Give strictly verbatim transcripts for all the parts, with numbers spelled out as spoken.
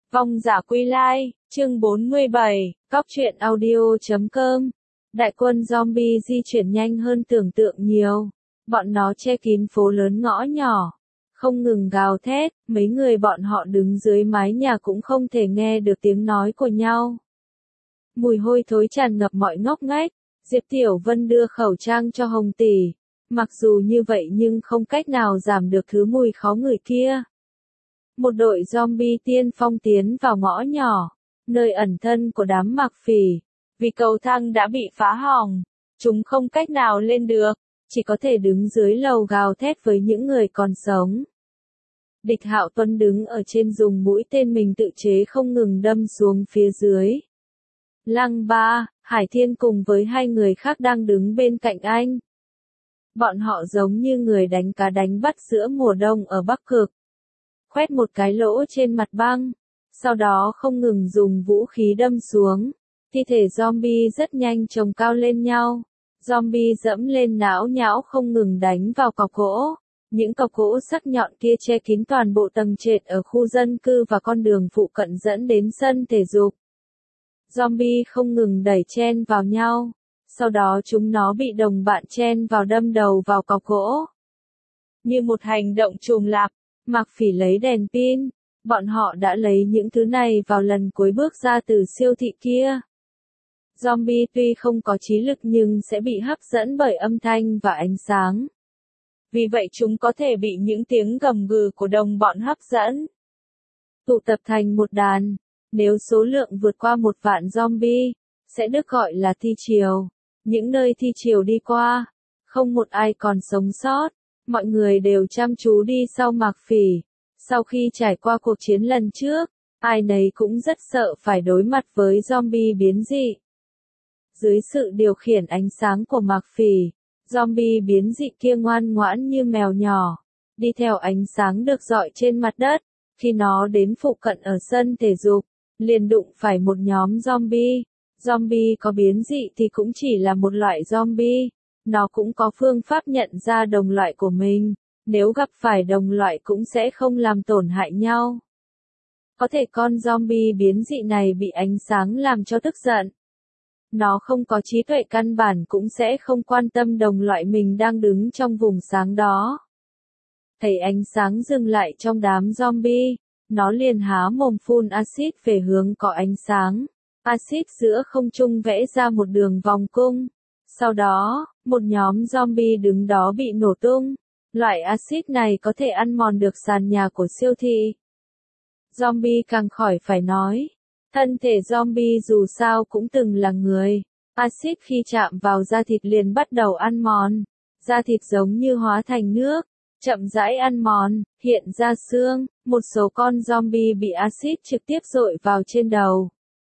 Vong giả quy lai, chương bốn mươi bảy, cóc truyện audio chấm com. Đại quân zombie di chuyển nhanh hơn tưởng tượng nhiều. Bọn nó che kín phố lớn ngõ nhỏ. Không ngừng gào thét, mấy người bọn họ đứng dưới mái nhà cũng không thể nghe được tiếng nói của nhau. Mùi hôi thối tràn ngập mọi ngóc ngách. Diệp Tiểu Vân đưa khẩu trang cho Hồng Tỷ. Mặc dù như vậy nhưng không cách nào giảm được thứ mùi khó ngửi kia. Một đội zombie tiên phong tiến vào ngõ nhỏ, nơi ẩn thân của đám Mạc Phỉ. Vì cầu thang đã bị phá hỏng, chúng không cách nào lên được, chỉ có thể đứng dưới lầu gào thét với những người còn sống. Địch Hạo Tuấn đứng ở trên dùng mũi tên mình tự chế không ngừng đâm xuống phía dưới. Lăng Ba, Hải Thiên cùng với hai người khác đang đứng bên cạnh anh. Bọn họ giống như người đánh cá đánh bắt giữa mùa đông ở Bắc Cực. Khoét một cái lỗ trên mặt băng, sau đó không ngừng dùng vũ khí đâm xuống. Thi thể zombie rất nhanh chồng cao lên nhau. Zombie dẫm lên não nhão không ngừng đánh vào cọc gỗ. Những cọc gỗ sắc nhọn kia che kín toàn bộ tầng trệt ở khu dân cư và con đường phụ cận dẫn đến sân thể dục. Zombie không ngừng đẩy chen vào nhau. Sau đó chúng nó bị đồng bạn chen vào đâm đầu vào cọc gỗ. Như một hành động trùng lặp, Mạc Phỉ lấy đèn pin. Bọn họ đã lấy những thứ này vào lần cuối bước ra từ siêu thị kia. Zombie tuy không có trí lực nhưng sẽ bị hấp dẫn bởi âm thanh và ánh sáng. Vì vậy chúng có thể bị những tiếng gầm gừ của đồng bọn hấp dẫn. Tụ tập thành một đàn. Nếu số lượng vượt qua một vạn zombie, sẽ được gọi là thi triều. Những nơi thi triều đi qua, không một ai còn sống sót. Mọi người đều chăm chú đi sau Mạc Phỉ. Sau khi trải qua cuộc chiến lần trước, ai nấy cũng rất sợ phải đối mặt với zombie biến dị. Dưới sự điều khiển ánh sáng của Mạc Phỉ, zombie biến dị kia ngoan ngoãn như mèo nhỏ, đi theo ánh sáng được rọi trên mặt đất. Khi nó đến phụ cận ở sân thể dục, liền đụng phải một nhóm zombie. Zombie có biến dị thì cũng chỉ là một loại zombie. Nó cũng có phương pháp nhận ra đồng loại của mình, nếu gặp phải đồng loại cũng sẽ không làm tổn hại nhau. Có thể con zombie biến dị này bị ánh sáng làm cho tức giận. Nó không có trí tuệ căn bản cũng sẽ không quan tâm đồng loại mình đang đứng trong vùng sáng đó. Thấy ánh sáng dừng lại trong đám zombie, nó liền há mồm phun axit về hướng có ánh sáng. Axit giữa không trung vẽ ra một đường vòng cung. Sau đó, một nhóm zombie đứng đó bị nổ tung. Loại axit này có thể ăn mòn được sàn nhà của siêu thị. Zombie càng khỏi phải nói. Thân thể zombie dù sao cũng từng là người. Axit khi chạm vào da thịt liền bắt đầu ăn mòn. Da thịt giống như hóa thành nước, chậm rãi ăn mòn, hiện ra xương. Một số con zombie bị axit trực tiếp dội vào trên đầu.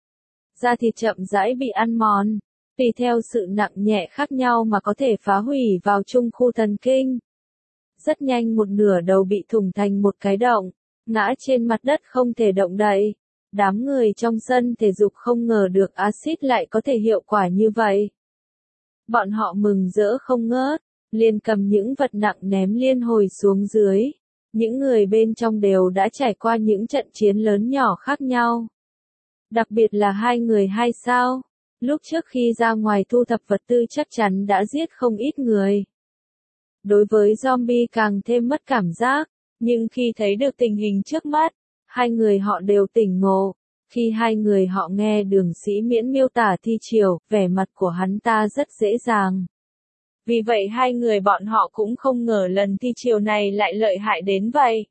Da thịt chậm rãi bị ăn mòn. Tùy theo sự nặng nhẹ khác nhau mà có thể phá hủy vào trung khu thần kinh. Rất nhanh một nửa đầu bị thủng thành một cái động, ngã trên mặt đất không thể động đậy. Đám người trong sân thể dục không ngờ được axit lại có thể hiệu quả như vậy. Bọn họ mừng rỡ không ngớt, liền cầm những vật nặng ném liên hồi xuống dưới. Những người bên trong đều đã trải qua những trận chiến lớn nhỏ khác nhau. Đặc biệt là hai người hai sao. Lúc trước khi ra ngoài thu thập vật tư chắc chắn đã giết không ít người. Đối với zombie càng thêm mất cảm giác, nhưng khi thấy được tình hình trước mắt, hai người họ đều tỉnh ngộ. Khi hai người họ nghe Đường Sĩ Miễn miêu tả thi triều, vẻ mặt của hắn ta rất dễ dàng. Vì vậy hai người bọn họ cũng không ngờ lần thi triều này lại lợi hại đến vậy.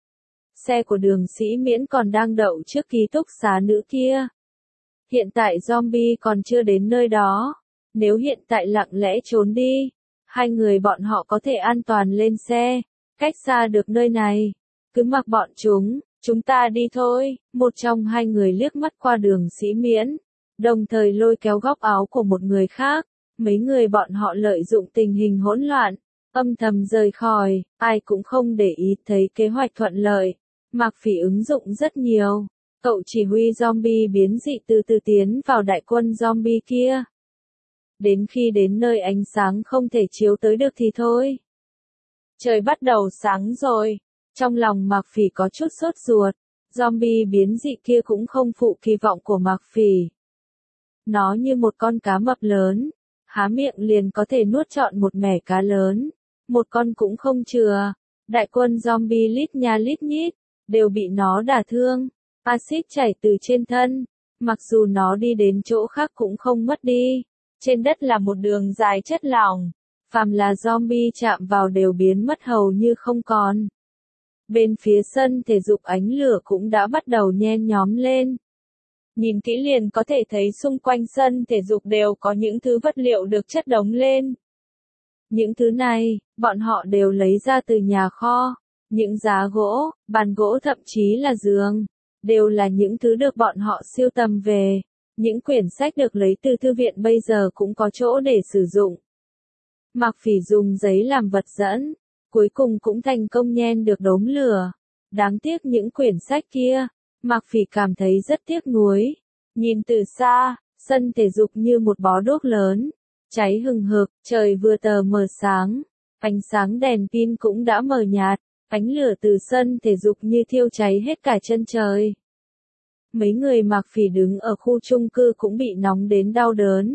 Xe của Đường Sĩ Miễn còn đang đậu trước ký túc xá nữ kia. Hiện tại zombie còn chưa đến nơi đó. Nếu hiện tại lặng lẽ trốn đi, hai người bọn họ có thể an toàn lên xe, cách xa được nơi này. Cứ mặc bọn chúng, chúng ta đi thôi. Một trong hai người liếc mắt qua Đường Sĩ Miễn, đồng thời lôi kéo góc áo của một người khác. Mấy người bọn họ lợi dụng tình hình hỗn loạn, âm thầm rời khỏi, ai cũng không để ý thấy kế hoạch thuận lợi. Mạc Phỉ ứng dụng rất nhiều. Cậu chỉ huy zombie biến dị từ từ tiến vào đại quân zombie kia. Đến khi đến nơi ánh sáng không thể chiếu tới được thì thôi. Trời bắt đầu sáng rồi. Trong lòng Mạc Phỉ có chút sốt ruột. zombie biến dị kia cũng không phụ kỳ vọng của Mạc Phỉ. Nó như một con cá mập lớn, há miệng liền có thể nuốt trọn một mẻ cá lớn, một con cũng không chừa. Đại quân zombie lít nha lít nhít, đều bị nó đả thương, axit chảy từ trên thân, mặc dù nó đi đến chỗ khác cũng không mất đi. Trên đất là một đường dài chất lỏng, phàm là zombie chạm vào đều biến mất hầu như không còn. Bên phía sân thể dục ánh lửa cũng đã bắt đầu nhen nhóm lên. Nhìn kỹ liền có thể thấy xung quanh sân thể dục đều có những thứ vật liệu được chất đống lên. Những thứ này, bọn họ đều lấy ra từ nhà kho. Những giá gỗ, bàn gỗ thậm chí là giường, đều là những thứ được bọn họ sưu tầm về. Những quyển sách được lấy từ thư viện bây giờ cũng có chỗ để sử dụng. Mạc Phỉ dùng giấy làm vật dẫn, cuối cùng cũng thành công nhen được đốm lửa. Đáng tiếc những quyển sách kia, Mạc Phỉ cảm thấy rất tiếc nuối. Nhìn từ xa, sân thể dục như một bó đuốc lớn, cháy hừng hực, trời vừa tờ mờ sáng, ánh sáng đèn pin cũng đã mờ nhạt, ánh lửa từ sân thể dục như thiêu cháy hết cả chân trời. Mấy người Mạc Phỉ đứng ở khu chung cư cũng bị nóng đến đau đớn.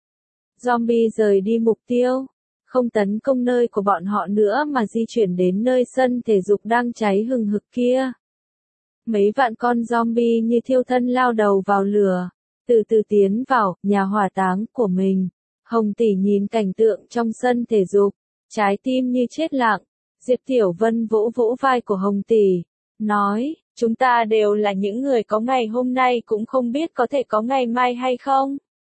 Zombie rời đi mục tiêu, không tấn công nơi của bọn họ nữa mà di chuyển đến nơi sân thể dục đang cháy hừng hực kia. Mấy vạn con zombie như thiêu thân lao đầu vào lửa, từ từ tiến vào nhà hỏa táng của mình. Hồng Tỷ nhìn cảnh tượng trong sân thể dục, trái tim như chết lặng. Diệp Tiểu Vân vỗ vỗ vai của Hồng Tỷ, nói, chúng ta đều là những người có ngày hôm nay cũng không biết có thể có ngày mai hay không.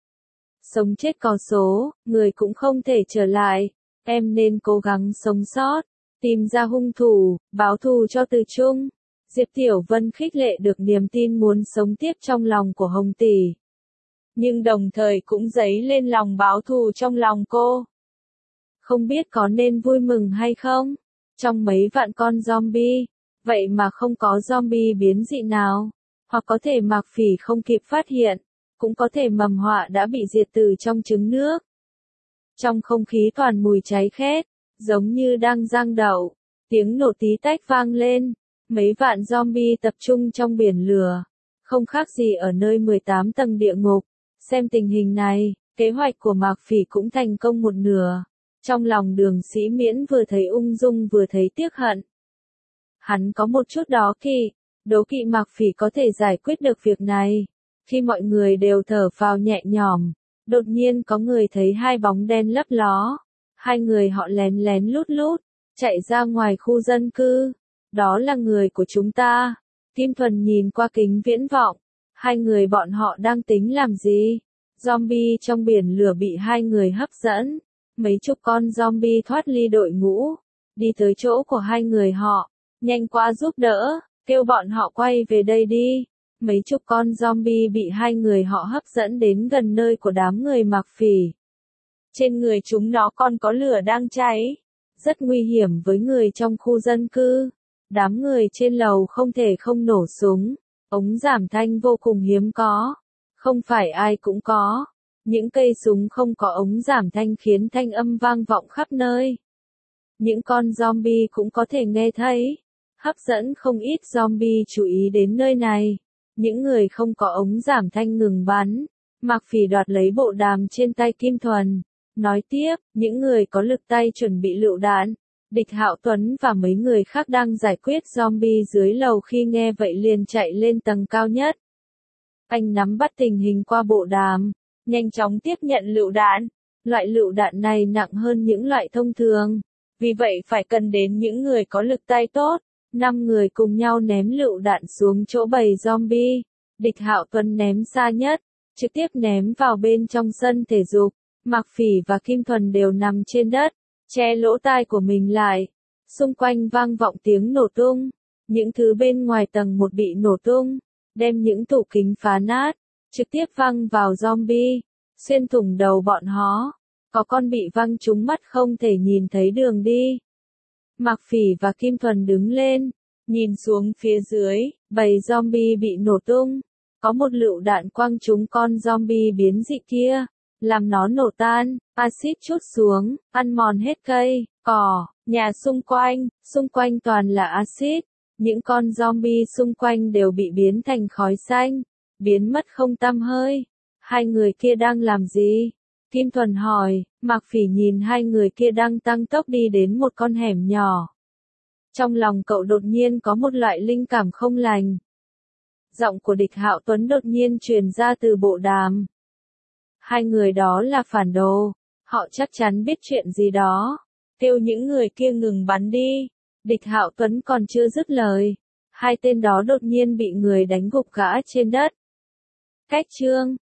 Sống chết có số, người cũng không thể trở lại, em nên cố gắng sống sót, tìm ra hung thủ, báo thù cho Từ Trung. Diệp Tiểu Vân khích lệ được niềm tin muốn sống tiếp trong lòng của Hồng Tỷ. Nhưng đồng thời cũng dấy lên lòng báo thù trong lòng cô. Không biết có nên vui mừng hay không? Trong mấy vạn con zombie, vậy mà không có zombie biến dị nào, hoặc có thể Mạc Phỉ không kịp phát hiện, cũng có thể mầm họa đã bị diệt từ trong trứng nước. Trong không khí toàn mùi cháy khét, giống như đang rang đậu, tiếng nổ tí tách vang lên, mấy vạn zombie tập trung trong biển lửa, không khác gì ở nơi mười tám tầng địa ngục. Xem tình hình này, kế hoạch của Mạc Phỉ cũng thành công một nửa. Trong lòng Đường Sĩ Miễn vừa thấy ung dung vừa thấy tiếc hận. Hắn có một chút đó kỵ, đố kỵ Mạc Phỉ có thể giải quyết được việc này. Khi mọi người đều thở phào nhẹ nhõm, đột nhiên có người thấy hai bóng đen lấp ló. Hai người họ lén lén lút lút, chạy ra ngoài khu dân cư. Đó là người của chúng ta. Kim Thuần nhìn qua kính viễn vọng. Hai người bọn họ đang tính làm gì? Zombie trong biển lửa bị hai người hấp dẫn. Mấy chục con zombie thoát ly đội ngũ, đi tới chỗ của hai người họ, nhanh qua giúp đỡ, kêu bọn họ quay về đây đi. Mấy chục con zombie bị hai người họ hấp dẫn đến gần nơi của đám người Mạc Phỉ. Trên người chúng nó còn có lửa đang cháy, rất nguy hiểm với người trong khu dân cư. Đám người trên lầu không thể không nổ súng, ống giảm thanh vô cùng hiếm có, không phải ai cũng có. Những cây súng không có ống giảm thanh khiến thanh âm vang vọng khắp nơi. Những con zombie cũng có thể nghe thấy, hấp dẫn không ít zombie chú ý đến nơi này. Những người không có ống giảm thanh ngừng bắn. Mạc Phỉ đoạt lấy bộ đàm trên tay Kim Thuần, nói tiếp, những người có lực tay chuẩn bị lựu đạn. Địch Hạo Tuấn và mấy người khác đang giải quyết zombie dưới lầu khi nghe vậy liền chạy lên tầng cao nhất. Anh nắm bắt tình hình qua bộ đàm, nhanh chóng tiếp nhận lựu đạn. Loại lựu đạn này nặng hơn những loại thông thường, vì vậy phải cần đến những người có lực tay tốt. Năm người cùng nhau ném lựu đạn xuống chỗ bầy zombie. Địch Hạo Tuấn ném xa nhất, trực tiếp ném vào bên trong sân thể dục. Mạc Phỉ và Kim Thuần đều nằm trên đất, che lỗ tai của mình lại. Xung quanh vang vọng tiếng nổ tung. Những thứ bên ngoài tầng một bị nổ tung, đem những tủ kính phá nát, trực tiếp văng vào zombie, xuyên thủng đầu bọn họ. Có con bị văng trúng mắt không thể nhìn thấy đường đi. Mạc Phỉ và Kim Thuần đứng lên, nhìn xuống phía dưới, bầy zombie bị nổ tung. Có một lựu đạn quăng trúng con zombie biến dị kia, làm nó nổ tan, axit trút xuống, ăn mòn hết cây, cỏ, nhà xung quanh, xung quanh toàn là axit. Những con zombie xung quanh đều bị biến thành khói xanh, biến mất không tăm hơi. Hai người kia đang làm gì? Kim Thuần hỏi. Mạc Phỉ nhìn hai người kia đang tăng tốc đi đến một con hẻm nhỏ. Trong lòng cậu đột nhiên có một loại linh cảm không lành. Giọng của Địch Hạo Tuấn đột nhiên truyền ra từ bộ đàm. Hai người đó là phản đồ, họ chắc chắn biết chuyện gì đó. Kêu những người kia ngừng bắn đi. Địch Hạo Tuấn còn chưa dứt lời, hai tên đó đột nhiên bị người đánh gục gã trên đất. Cách chương